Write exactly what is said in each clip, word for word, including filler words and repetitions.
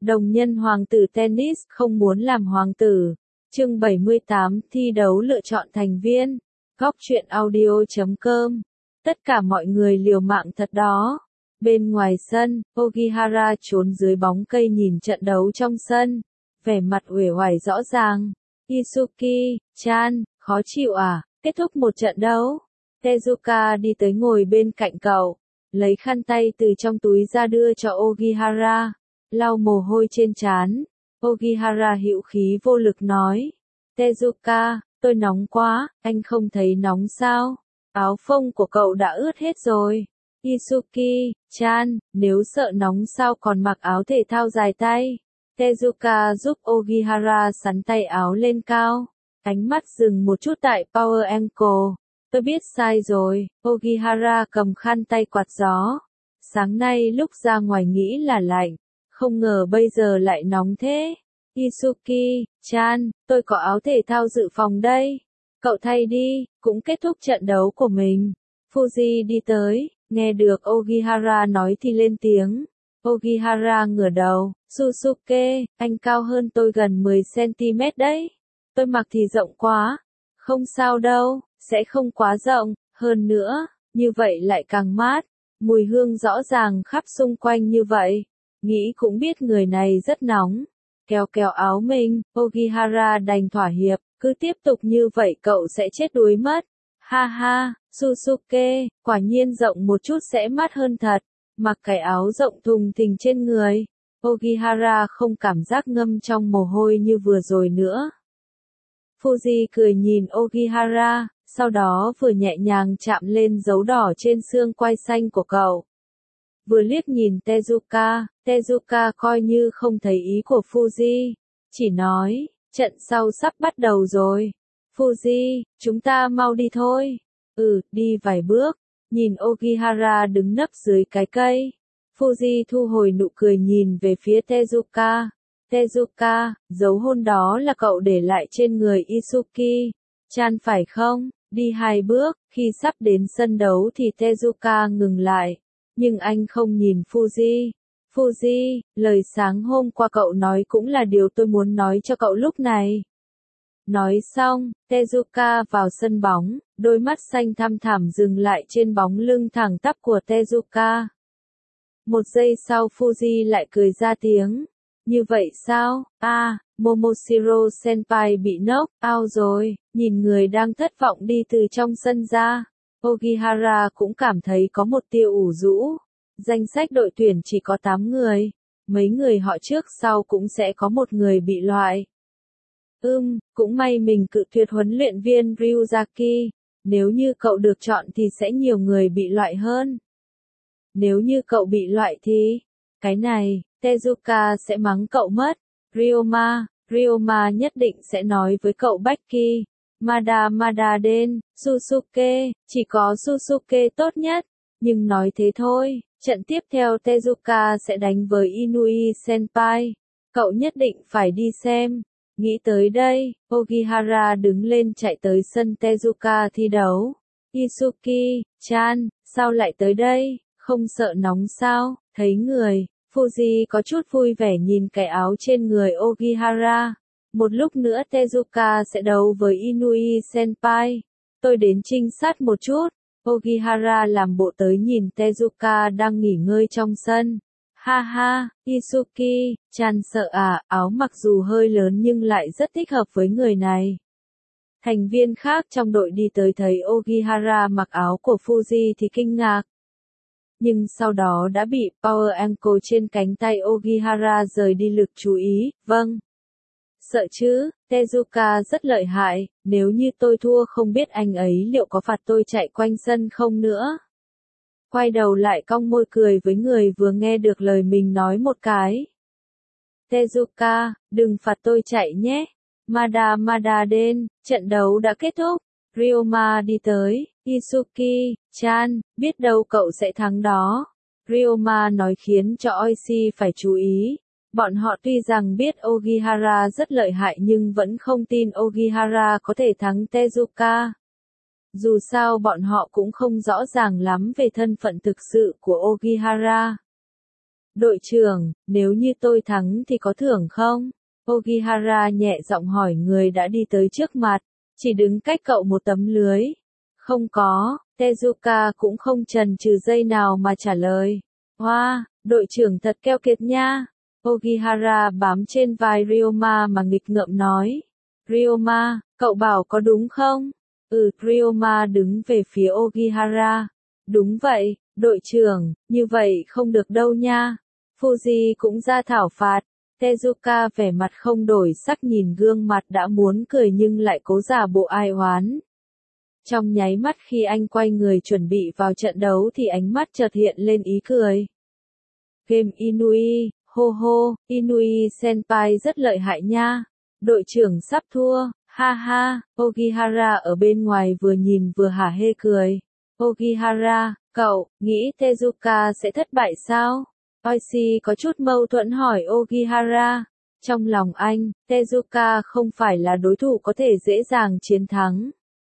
Đồng nhân hoàng tử tennis không muốn làm hoàng tử. Chương bảy mươi tám thi đấu lựa chọn thành viên. Góc truyện audio chấm com. Tất cả mọi người liều mạng thật đó. Bên ngoài sân, Ogihara trốn dưới bóng cây nhìn trận đấu trong sân. Vẻ mặt uể oải rõ ràng. Isuki-chan, khó chịu à? Kết thúc một trận đấu. Tezuka đi tới ngồi bên cạnh cậu. Lấy khăn tay từ trong túi ra đưa cho Ogihara. Lau mồ hôi trên trán. Ogihara hữu khí vô lực nói. Tezuka, tôi nóng quá, anh không thấy nóng sao? Áo phông của cậu đã ướt hết rồi. Isuki-chan, nếu sợ nóng sao còn mặc áo thể thao dài tay? Tezuka giúp Ogihara sắn tay áo lên cao. Ánh mắt dừng một chút tại Power Ankle. Tôi biết sai rồi. Ogihara cầm khăn tay quạt gió. Sáng nay lúc ra ngoài nghĩ là lạnh. Không ngờ bây giờ lại nóng thế. Isuki-chan, tôi có áo thể thao dự phòng đây. Cậu thay đi, cũng kết thúc trận đấu của mình. Fuji đi tới, nghe được Ogihara nói thì lên tiếng. Ogihara ngửa đầu, Susuke, anh cao hơn tôi gần mười xăng ti mét đấy. Tôi mặc thì rộng quá. Không sao đâu, sẽ không quá rộng, hơn nữa, như vậy lại càng mát. Mùi hương rõ ràng khắp xung quanh như vậy. Nghĩ cũng biết người này rất nóng. Kéo kéo áo mình, Ogihara đành thỏa hiệp, cứ tiếp tục như vậy cậu sẽ chết đuối mất. Ha ha, Susuke, quả nhiên rộng một chút sẽ mát hơn thật. Mặc cái áo rộng thùng thình trên người. Ogihara không cảm giác ngâm trong mồ hôi như vừa rồi nữa. Fuji cười nhìn Ogihara, sau đó vừa nhẹ nhàng chạm lên dấu đỏ trên xương quai xanh của cậu. Vừa liếc nhìn Tezuka, Tezuka coi như không thấy ý của Fuji, chỉ nói, trận sau sắp bắt đầu rồi. Fuji, chúng ta mau đi thôi. Ừ, đi vài bước, nhìn Ogihara đứng nấp dưới cái cây. Fuji thu hồi nụ cười nhìn về phía Tezuka. Tezuka, dấu hôn đó là cậu để lại trên người Isuki-chan phải không? Đi hai bước, khi sắp đến sân đấu thì Tezuka ngừng lại. Nhưng anh không nhìn Fuji. Fuji, lời sáng hôm qua cậu nói cũng là điều tôi muốn nói cho cậu lúc này. Nói xong, Tezuka vào sân bóng, đôi mắt xanh thăm thẳm dừng lại trên bóng lưng thẳng tắp của Tezuka. Một giây sau Fuji lại cười ra tiếng. Như vậy sao? À, Momoshiro Senpai bị knock out rồi, nhìn người đang thất vọng đi từ trong sân ra. Ogihara cũng cảm thấy có một tia ủ rũ. Danh sách đội tuyển chỉ có tám người. Mấy người họ trước sau cũng sẽ có một người bị loại. Ừm, cũng may mình cự tuyệt huấn luyện viên Ryuzaki. Nếu như cậu được chọn thì sẽ nhiều người bị loại hơn. Nếu như cậu bị loại thì... Cái này, Tezuka sẽ mắng cậu mất. Ryoma, Ryoma nhất định sẽ nói với cậu Becky. Mada Mada Den, Susuke, chỉ có Susuke tốt nhất. Nhưng nói thế thôi, trận tiếp theo Tezuka sẽ đánh với Inui Senpai. Cậu nhất định phải đi xem. Nghĩ tới đây, Ogihara đứng lên chạy tới sân Tezuka thi đấu. Isuki-chan, sao lại tới đây? Không sợ nóng sao? Thấy người, Fuji có chút vui vẻ nhìn cái áo trên người Ogihara. Một lúc nữa Tezuka sẽ đấu với Inui Senpai. Tôi đến trinh sát một chút. Ogihara làm bộ tới nhìn Tezuka đang nghỉ ngơi trong sân. Ha ha, Isuki-chan sợ à, áo mặc dù hơi lớn nhưng lại rất thích hợp với người này. Thành viên khác trong đội đi tới thấy Ogihara mặc áo của Fuji thì kinh ngạc. Nhưng sau đó đã bị Power Ankle trên cánh tay Ogihara rời đi lực chú ý, vâng. Sợ chứ, Tezuka rất lợi hại, nếu như tôi thua không biết anh ấy liệu có phạt tôi chạy quanh sân không nữa. Quay đầu lại cong môi cười với người vừa nghe được lời mình nói một cái. Tezuka, đừng phạt tôi chạy nhé. Mada Mada Den, trận đấu đã kết thúc. Ryoma đi tới, Isuki-chan, biết đâu cậu sẽ thắng đó. Ryoma nói khiến cho Oishi phải chú ý. Bọn họ tuy rằng biết Ogihara rất lợi hại nhưng vẫn không tin Ogihara có thể thắng Tezuka. Dù sao bọn họ cũng không rõ ràng lắm về thân phận thực sự của Ogihara. Đội trưởng, nếu như tôi thắng thì có thưởng không? Ogihara nhẹ giọng hỏi người đã đi tới trước mặt, chỉ đứng cách cậu một tấm lưới. Không có, Tezuka cũng không chần chừ giây nào mà trả lời. Hoa, wow, đội trưởng thật keo kiệt nha. Ogihara bám trên vai Ryoma mà nghịch ngợm nói. Ryoma, cậu bảo có đúng không? Ừ, Ryoma đứng về phía Ogihara. Đúng vậy, đội trưởng, như vậy không được đâu nha. Fuji cũng ra thảo phạt. Tezuka vẻ mặt không đổi sắc nhìn gương mặt đã muốn cười nhưng lại cố giả bộ ai oán. Trong nháy mắt khi anh quay người chuẩn bị vào trận đấu thì ánh mắt chợt hiện lên ý cười. Game Inui, hô hô, Inui senpai rất lợi hại nha. Đội trưởng sắp thua, ha ha. Ogihara ở bên ngoài vừa nhìn vừa hả hê cười. Ogihara, cậu, nghĩ Tezuka sẽ thất bại sao? Oishi có chút mâu thuẫn hỏi Ogihara. Trong lòng anh, Tezuka không phải là đối thủ có thể dễ dàng chiến thắng.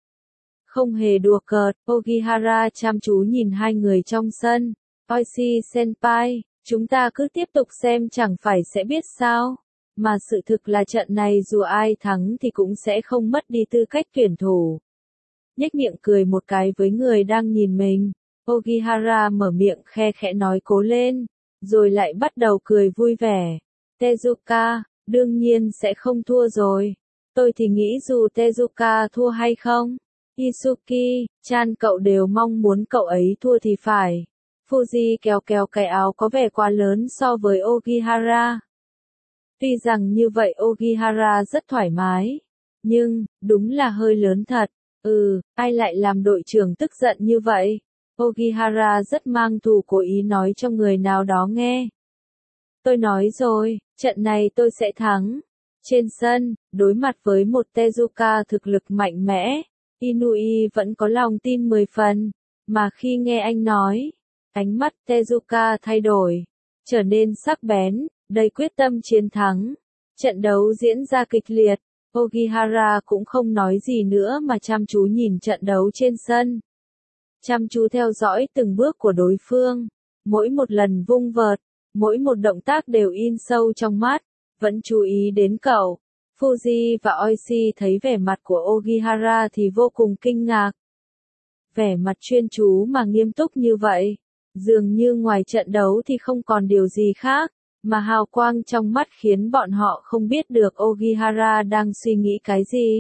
Không hề đùa cợt, Ogihara chăm chú nhìn hai người trong sân. Oishi senpai, chúng ta cứ tiếp tục xem chẳng phải sẽ biết sao. Mà sự thực là trận này dù ai thắng thì cũng sẽ không mất đi tư cách tuyển thủ. Nhếch miệng cười một cái với người đang nhìn mình. Ogihara mở miệng khe khẽ nói cố lên, rồi lại bắt đầu cười vui vẻ. Tezuka, đương nhiên sẽ không thua rồi. Tôi thì nghĩ dù Tezuka thua hay không, Isuki, chan cậu đều mong muốn cậu ấy thua thì phải. Fuji kéo kéo cái áo có vẻ quá lớn so với Ogihara. Tuy rằng như vậy Ogihara rất thoải mái, nhưng, đúng là hơi lớn thật. Ừ, ai lại làm đội trưởng tức giận như vậy? Ogihara rất mang thù cố ý nói cho người nào đó nghe. Tôi nói rồi, trận này tôi sẽ thắng. Trên sân, đối mặt với một Tezuka thực lực mạnh mẽ, Inui vẫn có lòng tin mười phần, mà khi nghe anh nói, ánh mắt Tezuka thay đổi, trở nên sắc bén, đầy quyết tâm chiến thắng. Trận đấu diễn ra kịch liệt, Ogihara cũng không nói gì nữa mà chăm chú nhìn trận đấu trên sân. Chăm chú theo dõi từng bước của đối phương, mỗi một lần vung vợt, mỗi một động tác đều in sâu trong mắt, vẫn chú ý đến cậu. Fuji và Oishi thấy vẻ mặt của Ogihara thì vô cùng kinh ngạc. Vẻ mặt chuyên chú mà nghiêm túc như vậy, dường như ngoài trận đấu thì không còn điều gì khác, mà hào quang trong mắt khiến bọn họ không biết được Ogihara đang suy nghĩ cái gì.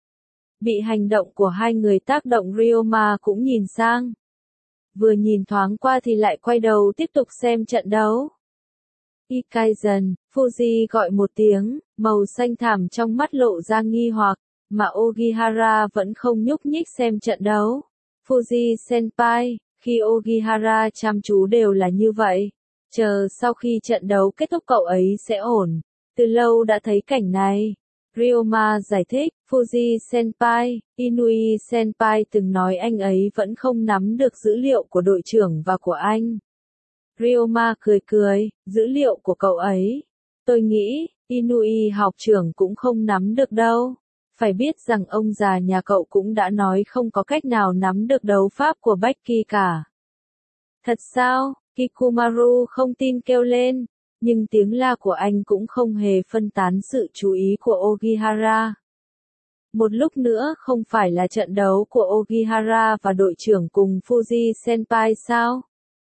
Bị hành động của hai người tác động Ryoma cũng nhìn sang. Vừa nhìn thoáng qua thì lại quay đầu tiếp tục xem trận đấu. Ikaizen, Fuji gọi một tiếng, màu xanh thẳm trong mắt lộ ra nghi hoặc, mà Ogihara vẫn không nhúc nhích xem trận đấu. Fuji senpai, khi Ogihara chăm chú đều là như vậy. Chờ sau khi trận đấu kết thúc cậu ấy sẽ ổn. Từ lâu đã thấy cảnh này. Ryoma giải thích, Fuji senpai, Inui senpai từng nói anh ấy vẫn không nắm được dữ liệu của đội trưởng và của anh. Ryoma cười cười, dữ liệu của cậu ấy. Tôi nghĩ, Inui học trưởng cũng không nắm được đâu. Phải biết rằng ông già nhà cậu cũng đã nói không có cách nào nắm được đấu pháp của Becky cả. Thật sao? Kikumaru không tin kêu lên, nhưng tiếng la của anh cũng không hề phân tán sự chú ý của Ogihara. Một lúc nữa không phải là trận đấu của Ogihara và đội trưởng cùng Fuji senpai sao?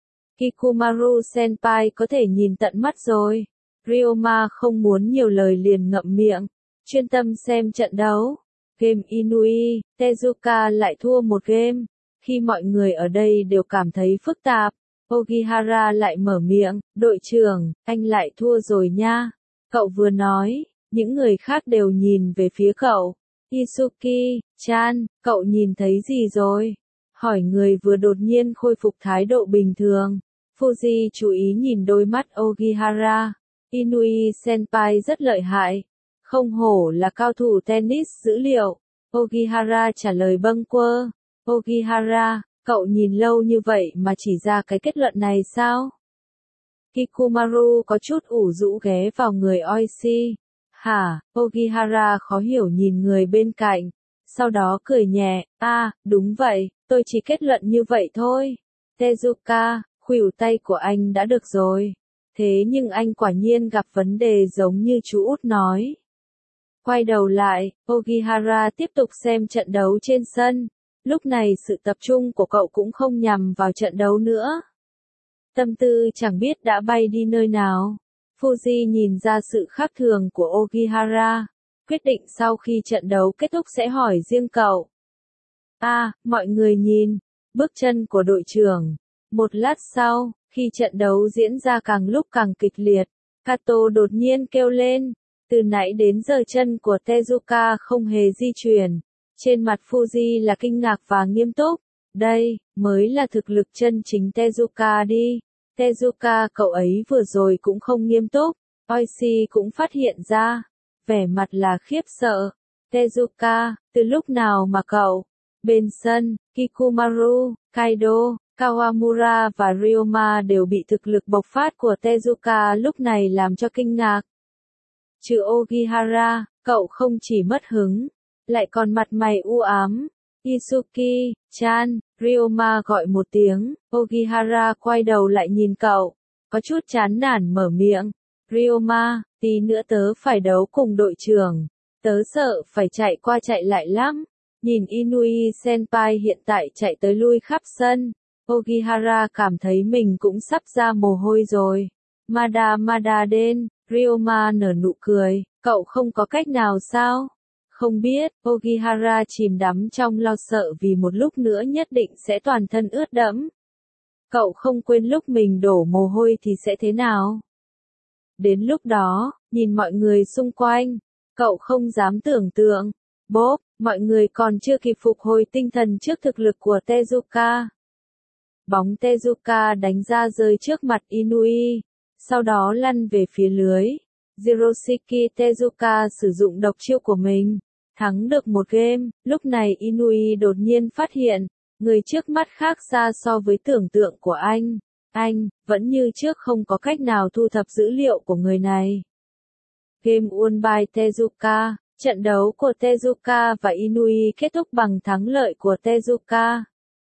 Kikumaru senpai có thể nhìn tận mắt rồi. Ryoma không muốn nhiều lời liền ngậm miệng, chuyên tâm xem trận đấu. Game Inui, Tezuka lại thua một game. Khi mọi người ở đây đều cảm thấy phức tạp, Ogihara lại mở miệng, đội trưởng, anh lại thua rồi nha. Cậu vừa nói, những người khác đều nhìn về phía cậu. Isuki, chan, cậu nhìn thấy gì rồi? Hỏi người vừa đột nhiên khôi phục thái độ bình thường. Fuji chú ý nhìn đôi mắt Ogihara. Inui senpai rất lợi hại. Không hổ là cao thủ tennis dữ liệu. Ogihara trả lời bâng quơ. Ogihara, cậu nhìn lâu như vậy mà chỉ ra cái kết luận này sao? Kikumaru có chút ủ rũ ghé vào người Oishi. Hả? Ogihara khó hiểu nhìn người bên cạnh. Sau đó cười nhẹ, à, đúng vậy, tôi chỉ kết luận như vậy thôi. Tezuka, khuỷu tay của anh đã được rồi. Thế nhưng anh quả nhiên gặp vấn đề giống như chú út nói. Quay đầu lại, Ogihara tiếp tục xem trận đấu trên sân. Lúc này sự tập trung của cậu cũng không nhằm vào trận đấu nữa. Tâm tư chẳng biết đã bay đi nơi nào. Fuji nhìn ra sự khác thường của Ogihara, quyết định sau khi trận đấu kết thúc sẽ hỏi riêng cậu. À, mọi người nhìn, bước chân của đội trưởng. Một lát sau, khi trận đấu diễn ra càng lúc càng kịch liệt, Kato đột nhiên kêu lên. Từ nãy đến giờ chân của Tezuka không hề di chuyển. Trên mặt Fuji là kinh ngạc và nghiêm túc. Đây, mới là thực lực chân chính Tezuka đi. Tezuka cậu ấy vừa rồi cũng không nghiêm túc. Oishi cũng phát hiện ra. Vẻ mặt là khiếp sợ. Tezuka, từ lúc nào mà cậu? Bên sân, Kikumaru, Kaido, Kawamura và Ryoma đều bị thực lực bộc phát của Tezuka lúc này làm cho kinh ngạc. Trừ Ogihara, cậu không chỉ mất hứng, lại còn mặt mày u ám. Isuki, chan, Ryoma gọi một tiếng, Ogihara quay đầu lại nhìn cậu, có chút chán nản mở miệng. Ryoma, tí nữa tớ phải đấu cùng đội trưởng, tớ sợ phải chạy qua chạy lại lắm. Nhìn Inui Senpai hiện tại chạy tới lui khắp sân, Ogihara cảm thấy mình cũng sắp ra mồ hôi rồi. Mada Mada Den, Ryoma nở nụ cười, cậu không có cách nào sao? Không biết, Ogihara chìm đắm trong lo sợ vì một lúc nữa nhất định sẽ toàn thân ướt đẫm. Cậu không quên lúc mình đổ mồ hôi thì sẽ thế nào? Đến lúc đó, nhìn mọi người xung quanh, cậu không dám tưởng tượng. Bốp, mọi người còn chưa kịp phục hồi tinh thần trước thực lực của Tezuka. Bóng Tezuka đánh ra rơi trước mặt Inui, sau đó lăn về phía lưới. Jiroshiki Tezuka sử dụng độc chiêu của mình, thắng được một game. Lúc này Inui đột nhiên phát hiện, người trước mắt khác xa so với tưởng tượng của anh. Anh, vẫn như trước không có cách nào thu thập dữ liệu của người này. Game won by Tezuka, trận đấu của Tezuka và Inui kết thúc bằng thắng lợi của Tezuka.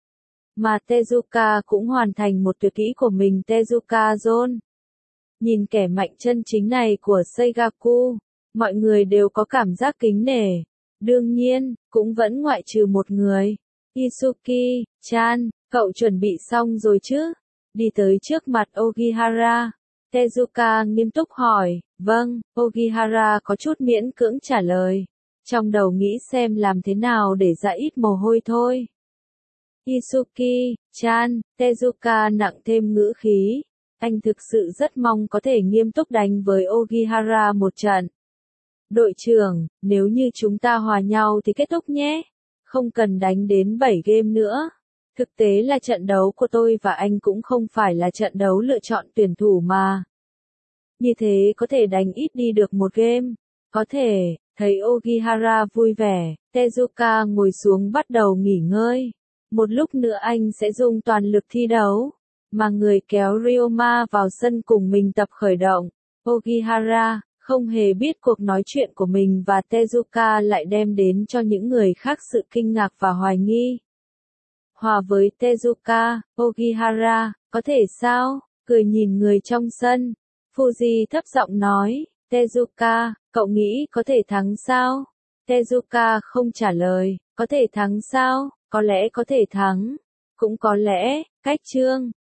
Mà Tezuka cũng hoàn thành một tuyệt kỹ của mình Tezuka Zone. Nhìn kẻ mạnh chân chính này của Seigaku, mọi người đều có cảm giác kính nể. Đương nhiên, cũng vẫn ngoại trừ một người. Isuki, chan, cậu chuẩn bị xong rồi chứ? Đi tới trước mặt Ogihara. Tezuka nghiêm túc hỏi, vâng, Ogihara có chút miễn cưỡng trả lời. Trong đầu nghĩ xem làm thế nào để ra ít mồ hôi thôi. Isuki, chan, Tezuka nặng thêm ngữ khí. Anh thực sự rất mong có thể nghiêm túc đánh với Ogihara một trận. Đội trưởng, nếu như chúng ta hòa nhau thì kết thúc nhé. Không cần đánh đến bảy game nữa. Thực tế là trận đấu của tôi và anh cũng không phải là trận đấu lựa chọn tuyển thủ mà. Như thế có thể đánh ít đi được một game. Có thể, thấy Ogihara vui vẻ, Tezuka ngồi xuống bắt đầu nghỉ ngơi. Một lúc nữa anh sẽ dùng toàn lực thi đấu. Mà người kéo Ryoma vào sân cùng mình tập khởi động. Ogihara, không hề biết cuộc nói chuyện của mình và Tezuka lại đem đến cho những người khác sự kinh ngạc và hoài nghi. Hòa với Tezuka, Ogihara, có thể sao? Cười nhìn người trong sân. Fuji thấp giọng nói, Tezuka, cậu nghĩ có thể thắng sao? Tezuka không trả lời, có thể thắng sao? Có lẽ có thể thắng. Cũng có lẽ, cách chương.